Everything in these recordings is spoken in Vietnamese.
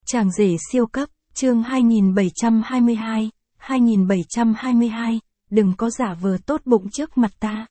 Chàng rể siêu cấp, chương 2722, đừng có giả vờ tốt bụng trước mặt ta.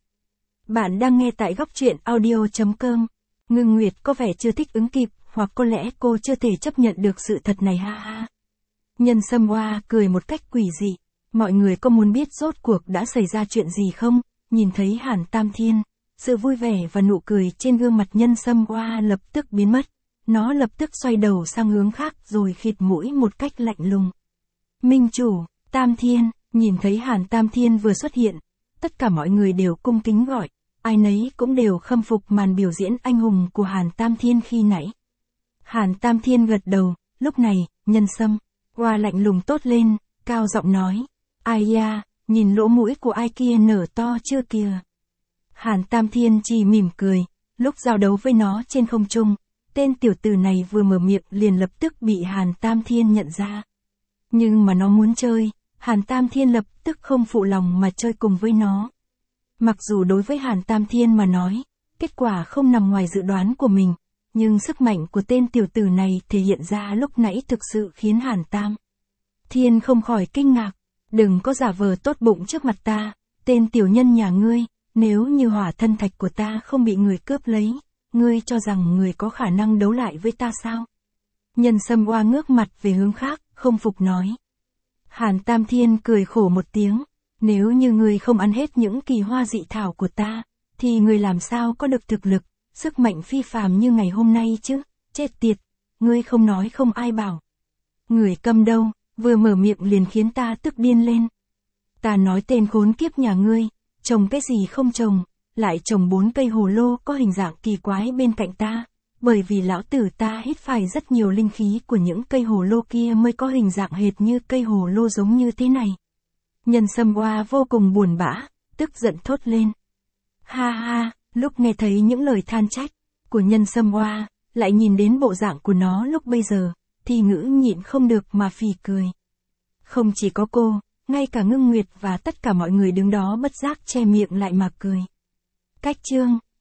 Bạn đang nghe tại góc truyện audio.com. Ngưng Nguyệt có vẻ chưa thích ứng kịp, hoặc có lẽ cô chưa thể chấp nhận được sự thật này ha ha. Nhân Sâm Hoa cười một cách quỷ dị. Mọi người có muốn biết rốt cuộc đã xảy ra chuyện gì không? Nhìn thấy Hàn Tam Thiên, sự vui vẻ và nụ cười trên gương mặt Nhân Sâm Hoa lập tức biến mất. Nó lập tức xoay đầu sang hướng khác rồi khịt mũi một cách lạnh lùng. Minh chủ, Tam Thiên, nhìn thấy Hàn Tam Thiên vừa xuất hiện, tất cả mọi người đều cung kính gọi, ai nấy cũng đều khâm phục màn biểu diễn anh hùng của Hàn Tam Thiên khi nãy. Hàn Tam Thiên gật đầu, lúc này, Nhân Sâm Hoa lạnh lùng tốt lên, cao giọng nói, ai da, nhìn lỗ mũi của ai kia nở to chưa kìa. Hàn Tam Thiên chỉ mỉm cười, lúc giao đấu với nó trên không trung. Tên tiểu tử này vừa mở miệng liền lập tức bị Hàn Tam Thiên nhận ra. Nhưng mà nó muốn chơi, Hàn Tam Thiên lập tức không phụ lòng mà chơi cùng với nó. Mặc dù đối với Hàn Tam Thiên mà nói, kết quả không nằm ngoài dự đoán của mình, nhưng sức mạnh của tên tiểu tử này thể hiện ra lúc nãy thực sự khiến Hàn Tam Thiên không khỏi kinh ngạc. Đừng có giả vờ tốt bụng trước mặt ta, tên tiểu nhân nhà ngươi, nếu như hỏa thân thạch của ta không bị người cướp lấy. Ngươi cho rằng người có khả năng đấu lại với ta sao? Nhân Sâm Hoa ngước mặt về hướng khác, không phục nói. Hàn Tam Thiên cười khổ một tiếng, nếu như ngươi không ăn hết những kỳ hoa dị thảo của ta, thì ngươi làm sao có được thực lực, sức mạnh phi phàm như ngày hôm nay chứ? Chết tiệt, ngươi không nói không ai bảo. Người câm đâu, vừa mở miệng liền khiến ta tức điên lên. Ta nói tên khốn kiếp nhà ngươi, trồng cái gì không trồng. Lại trồng 4 cây hồ lô có hình dạng kỳ quái bên cạnh ta, bởi vì lão tử ta hít phải rất nhiều linh khí của những cây hồ lô kia mới có hình dạng hệt như cây hồ lô giống như thế này. Nhân Sâm Hoa vô cùng buồn bã, tức giận thốt lên. Ha ha, lúc nghe thấy những lời than trách của Nhân Sâm Hoa, lại nhìn đến bộ dạng của nó lúc bây giờ, thì ngữ nhịn không được mà phì cười. Không chỉ có cô, ngay cả Ngưng Nguyệt và tất cả mọi người đứng đó bất giác che miệng lại mà cười. Cách chương